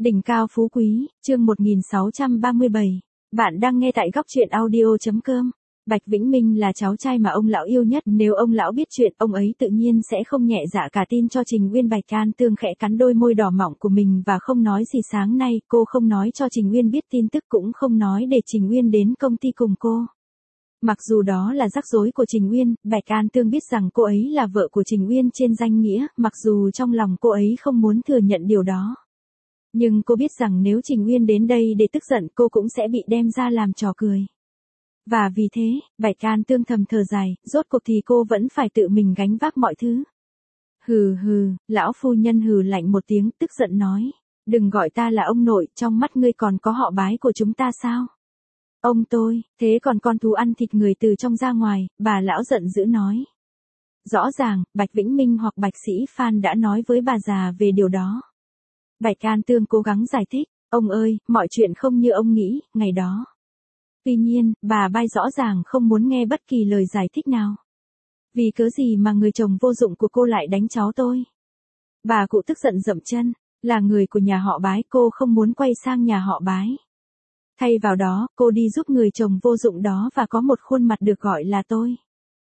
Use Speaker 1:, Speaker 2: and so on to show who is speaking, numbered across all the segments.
Speaker 1: Đỉnh cao phú quý, chương 1637. Bạn đang nghe tại góc truyện audio.com. Bạch Vĩnh Minh là cháu trai mà ông lão yêu nhất, nếu ông lão biết chuyện, ông ấy tự nhiên sẽ không nhẹ dạ cả tin cho Trình Uyên. Bạch Can Tương khẽ cắn đôi môi đỏ mọng của mình và không nói gì. Sáng nay, cô không nói cho Trình Uyên biết tin tức, cũng không nói để Trình Uyên đến công ty cùng cô. Mặc dù đó là rắc rối của Trình Uyên, Bạch Can Tương biết rằng cô ấy là vợ của Trình Uyên trên danh nghĩa, mặc dù trong lòng cô ấy không muốn thừa nhận điều đó. Nhưng cô biết rằng nếu Trình Uyên đến đây để tức giận, cô cũng sẽ bị đem ra làm trò cười. Và vì thế, Bạch Can Tương thầm thở dài, rốt cuộc thì cô vẫn phải tự mình gánh vác mọi thứ. Hừ hừ, lão phu nhân hừ lạnh một tiếng, tức giận nói. Đừng gọi ta là ông nội, trong mắt ngươi còn có họ Bái của chúng ta sao? Ông tôi, thế còn con thú ăn thịt người từ trong ra ngoài, bà lão giận dữ nói. Rõ ràng, Bạch Vĩnh Minh hoặc Bạch Sĩ Phan đã nói với bà già về điều đó. Bạch Can Tương cố gắng giải thích, ông ơi, mọi chuyện không như ông nghĩ, ngày đó. Tuy nhiên, bà Bai rõ ràng không muốn nghe bất kỳ lời giải thích nào. Vì cớ gì mà người chồng vô dụng của cô lại đánh cháu tôi? Bà cụ tức giận dậm chân, là người của nhà họ Bái, cô không muốn quay sang nhà họ Bái. Thay vào đó, cô đi giúp người chồng vô dụng đó và có một khuôn mặt được gọi là tôi.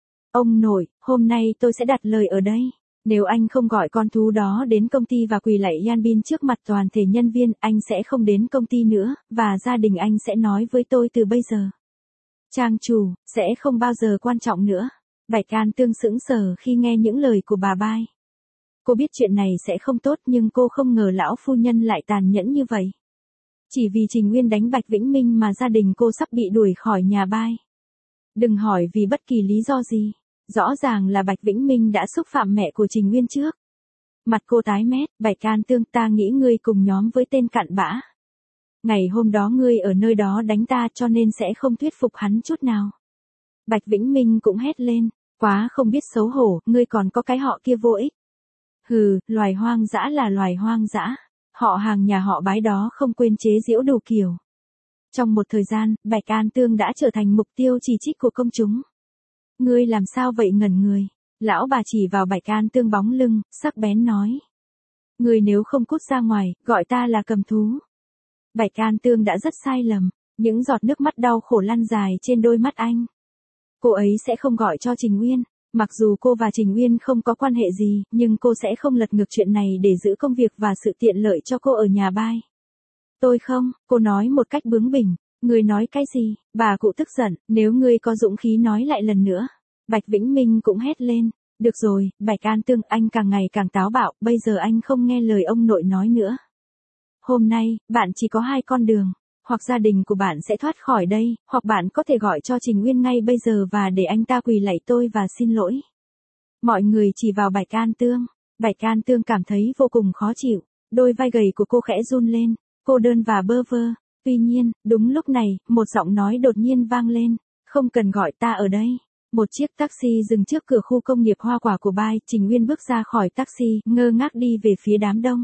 Speaker 1: Ông nội, hôm nay tôi sẽ đặt lời ở đây. Nếu anh không gọi con thú đó đến công ty và quỳ lạy Yan Bin trước mặt toàn thể nhân viên, anh sẽ không đến công ty nữa, và gia đình anh sẽ nói với tôi từ bây giờ. Trang chủ, sẽ không bao giờ quan trọng nữa. Bạch Can Tương sững sờ khi nghe những lời của bà Bai. Cô biết chuyện này sẽ không tốt, nhưng cô không ngờ lão phu nhân lại tàn nhẫn như vậy. Chỉ vì Trình Uyên đánh Bạch Vĩnh Minh mà gia đình cô sắp bị đuổi khỏi nhà Bai. Đừng hỏi vì bất kỳ lý do gì. Rõ ràng là Bạch Vĩnh Minh đã xúc phạm mẹ của Trình Uyên trước. Mặt cô tái mét, Bạch Can Tương, ta nghĩ ngươi cùng nhóm với tên cặn bã. Ngày hôm đó ngươi ở nơi đó đánh ta, cho nên sẽ không thuyết phục hắn chút nào. Bạch Vĩnh Minh cũng hét lên, quá không biết xấu hổ, ngươi còn có cái họ kia vô ích. Hừ, loài hoang dã là loài hoang dã. Họ hàng nhà họ Bái đó không quên chế giễu đủ kiểu. Trong một thời gian, Bạch Can Tương đã trở thành mục tiêu chỉ trích của công chúng. Ngươi làm sao vậy ngẩn người? Lão bà chỉ vào Bạch Can Tương bóng lưng, sắc bén nói. Ngươi nếu không cút ra ngoài, gọi ta là cầm thú. Bạch Can Tương đã rất sai lầm, những giọt nước mắt đau khổ lăn dài trên đôi mắt anh. Cô ấy sẽ không gọi cho Trình Uyên, mặc dù cô và Trình Uyên không có quan hệ gì, nhưng cô sẽ không lật ngược chuyện này để giữ công việc và sự tiện lợi cho cô ở nhà Bai. Tôi không, cô nói một cách bướng bỉnh. Ngươi nói cái gì? Bà cụ tức giận, nếu ngươi có dũng khí nói lại lần nữa. Bạch Vĩnh Minh cũng hét lên. Được rồi, Bạch Can Tương, anh càng ngày càng táo bạo, bây giờ anh không nghe lời ông nội nói nữa. Hôm nay, bạn chỉ có hai con đường. Hoặc gia đình của bạn sẽ thoát khỏi đây, hoặc bạn có thể gọi cho Trình Uyên ngay bây giờ và để anh ta quỳ lạy tôi và xin lỗi. Mọi người chỉ vào Bạch Can Tương. Bạch Can Tương cảm thấy vô cùng khó chịu. Đôi vai gầy của cô khẽ run lên. Cô đơn và bơ vơ. Tuy nhiên, đúng lúc này, một giọng nói đột nhiên vang lên. Không cần gọi ta ở đây. Một chiếc taxi dừng trước cửa khu công nghiệp hoa quả của Bai. Trình Uyên bước ra khỏi taxi, ngơ ngác đi về phía đám đông.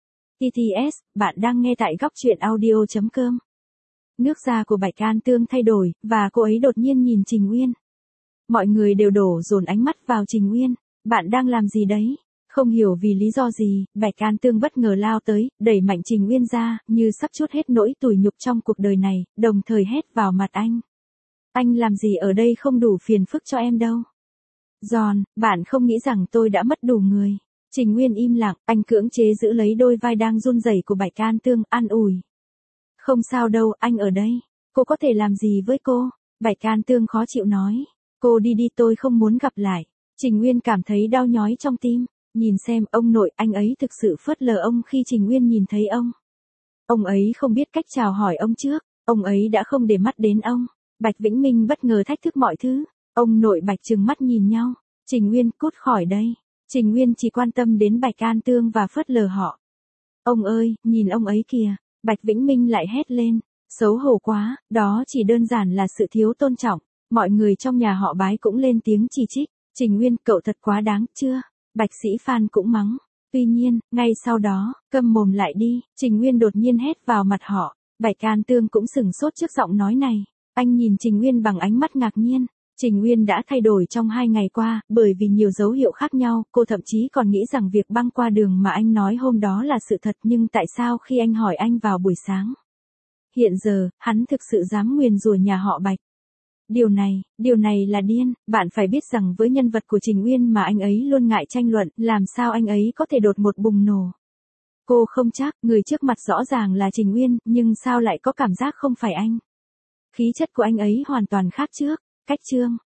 Speaker 1: TTS, bạn đang nghe tại góc truyện audio.com. Nước da của Bạch Can Tương thay đổi, và cô ấy đột nhiên nhìn Trình Uyên. Mọi người đều đổ dồn ánh mắt vào Trình Uyên. Bạn đang làm gì đấy? Không hiểu vì lý do gì, Bạch Can Tương bất ngờ lao tới, đẩy mạnh Trình Uyên ra, như sắp trút hết nỗi tủi nhục trong cuộc đời này, đồng thời hét vào mặt anh. Anh làm gì ở đây, không đủ phiền phức cho em đâu. Giòn, bạn không nghĩ rằng tôi đã mất đủ người. Trình Uyên im lặng, anh cưỡng chế giữ lấy đôi vai đang run rẩy của Bạch Can Tương, an ủi. Không sao đâu, anh ở đây. Cô có thể làm gì với cô? Bạch Can Tương khó chịu nói. Cô đi đi, tôi không muốn gặp lại. Trình Uyên cảm thấy đau nhói trong tim. Nhìn xem, ông nội, anh ấy thực sự phớt lờ ông khi Trình Uyên nhìn thấy ông. Ông ấy không biết cách chào hỏi ông trước, ông ấy đã không để mắt đến ông. Bạch Vĩnh Minh bất ngờ thách thức mọi thứ. Ông nội Bạch trừng mắt nhìn nhau. Trình Uyên, cút khỏi đây. Trình Uyên chỉ quan tâm đến Bạch Can Tương và phớt lờ họ. Ông ơi, nhìn ông ấy kìa. Bạch Vĩnh Minh lại hét lên. Xấu hổ quá, đó chỉ đơn giản là sự thiếu tôn trọng. Mọi người trong nhà họ Bái cũng lên tiếng chỉ trích. Trình Uyên, cậu thật quá đáng, chưa? Bạch Sĩ Phan cũng mắng. Tuy nhiên, ngay sau đó, câm mồm lại đi, Trình Uyên đột nhiên hét vào mặt họ. Bạch Can Tương cũng sửng sốt trước giọng nói này. Anh nhìn Trình Uyên bằng ánh mắt ngạc nhiên. Trình Uyên đã thay đổi trong 2 ngày qua, bởi vì nhiều dấu hiệu khác nhau, cô thậm chí còn nghĩ rằng việc băng qua đường mà anh nói hôm đó là sự thật, nhưng tại sao khi anh hỏi anh vào buổi sáng? Hiện giờ, hắn thực sự dám nguyền rủa nhà họ Bạch. Điều này là điên, bạn phải biết rằng với nhân vật của Trình Uyên mà anh ấy luôn ngại tranh luận, làm sao anh ấy có thể đột ngột bùng nổ. Cô không chắc, người trước mặt rõ ràng là Trình Uyên, nhưng sao lại có cảm giác không phải anh? Khí chất của anh ấy hoàn toàn khác trước, cách Trương.